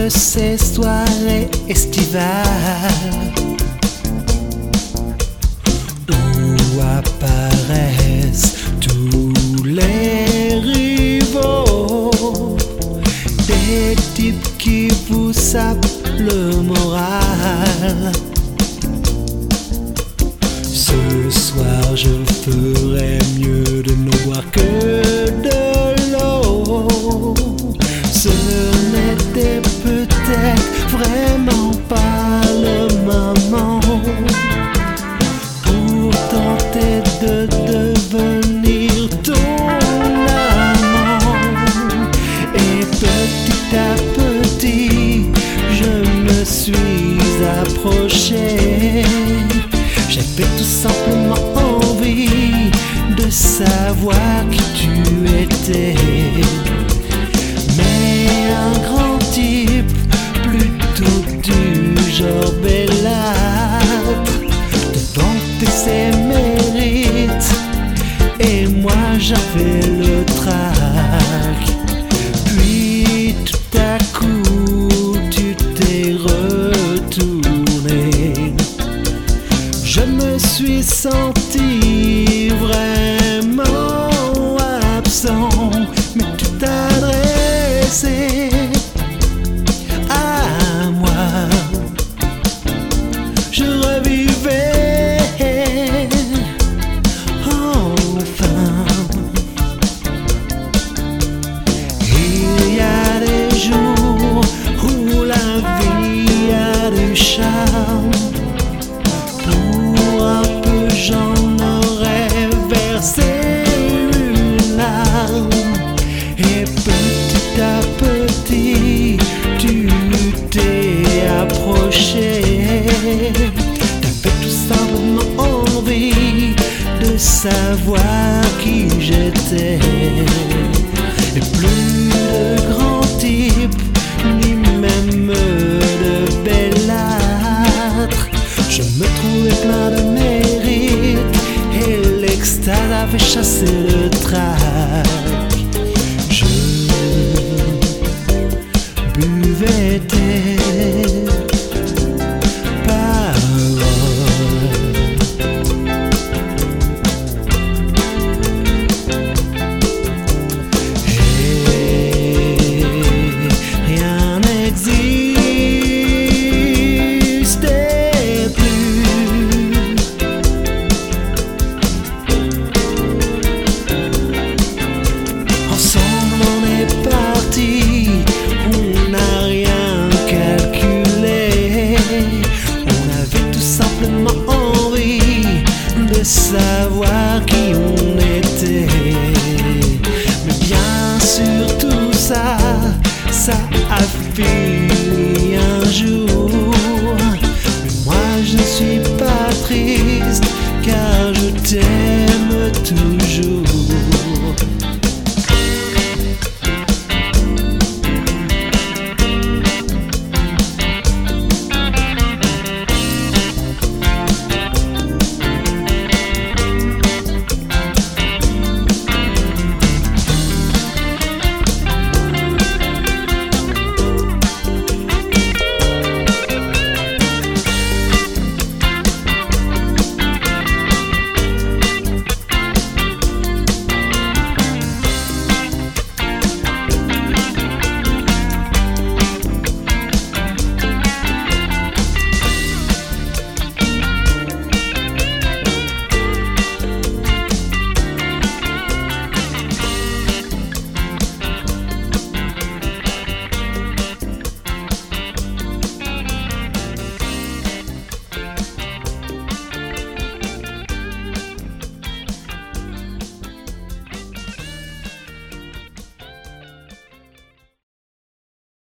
de ces soirées estivales où apparaissent tous les rivaux, des types qui vous sapent le moral. Ce soir je ferai mieux de ne boire que de l'eau. Ce n'était peut-être vraiment pas le moment pour tenter de devenir ton amant. Et petit à petit je me suis approché. J'avais tout simplement envie de savoir qui tu étais. Mais un grand type, plutôt du genre bellâtre, de vanter ses mérites, et moi j'avais le trac. Puis tout à coup tu t'es retourné. Je me suis senti vraiment absent, mais tu t'adressais à moi. Je revivais enfin. Il y a des jours où la vie a du charme. Pour un peu j'en aurais versé une larme. Et petit à petit tu t'es approché. T'avais tout simplement envie de savoir qui j'étais. Et plus de grands types, ni même de bellâtres. Je me trouvais plein de mérite, et l'extase avait chassé le trac.